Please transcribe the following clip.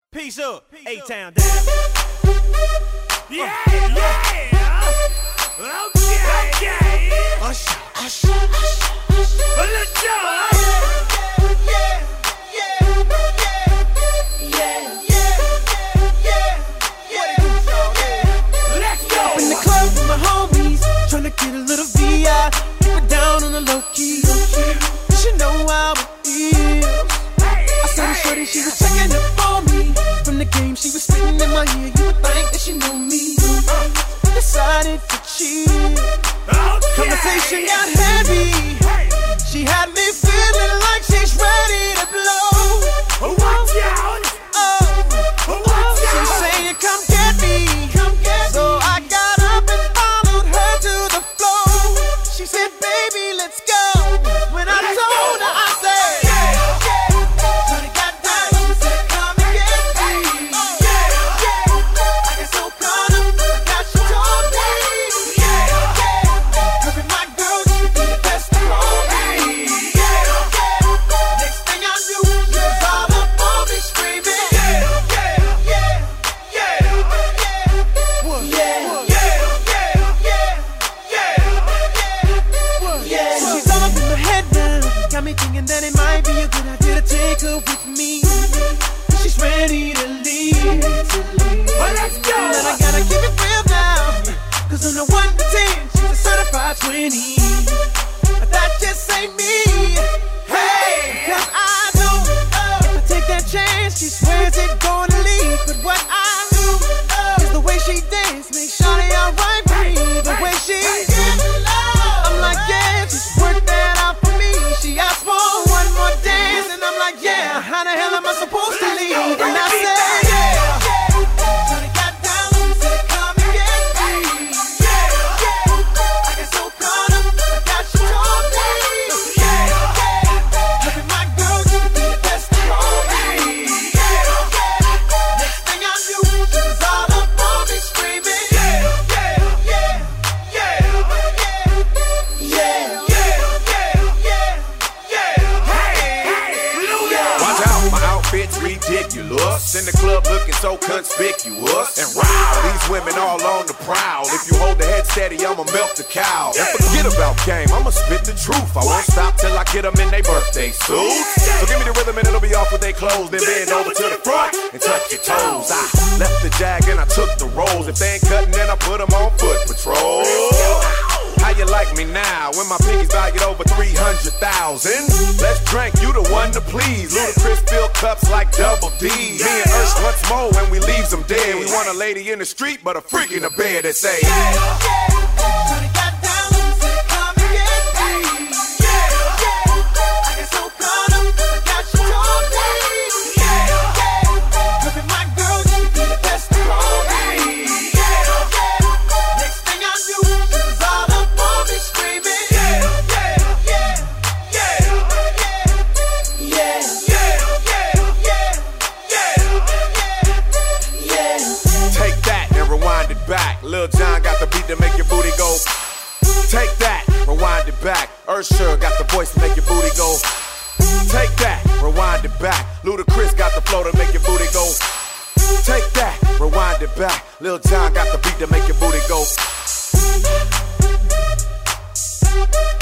Peace up, A-Town down. Yeah, yeah. Okay. Usher. Well, let's go. In the club with my homies, tryna get a little VI. Keep it down on the low key. You should know how it is. I saw the shorty, she was checking up on me. From the game, she was spitting in my ear. You would think that she knew me. Decided to cheat. Conversation got heavy. She had me feeling like she's ready to blow. Watch out. She saying, come get me. So I got up and followed her to the floor. She said, baby, let's go. When I told her, I said, Shorty got down, she said, come and get me. I get so caught up, I got you told me. Her and my girl, she be the best for me. Next thing I knew, she was all up on me screaming. She's all up in my head now. Got me thinking that it might be a good idea to take her with me. She's ready to leave. Well, let's go. And I gotta keep it real now. Cause on the 1 to 10, she's a certified 20. But that just ain't me. Hey, cause I know if I take that chance, she swears it's gonna leave. But what I do is the way she dance makes Shawty alright with me. The way she I'm like, yeah, just work that out for me. She asked for one more dance, and I'm like, yeah, how the hell am I supposed to leave? And I said, Shawty got down, she said, come and get me. I get so caught up, I got you told me. Her and my girl, she could be the best for me. Next thing I knew, she was all up on me screaming. Watch out, my outfit's ridiculous. In the club looking so conspicuous. And wow, these women all on the prowl. If you hold the head steady, I'ma melt the cow. And forget about game, I'ma spit the truth. I won't stop till I get them in their birthday suits. So give me the rhythm and it'll be off with their clothes. Then bend over to the front and touch your toes. I left the jag and I took the rolls. If they ain't cutting, then I put them on foot patrol. How you like me now when my pinkies valued over 300,000? Let's drink, you the one to please. Ludacris fill cups like Double D. Me and Ursh once more when we leaves them dead. We want a lady in the street, but a freak in the bed that say, Shawty got down, she said, come and get me. I get so caught up, I got you told me. Her and my girl, she could be the best for me. Next thing I knew, she was all up on me screaming. take that and rewind it back. Lil Jon got the beat to make your booty go. Take that, rewind it back. Usher got the voice to make your booty go. Take that, rewind it back. Ludacris got the flow to make your booty go. Take that, rewind it back. Lil Jon got the beat to make your booty go.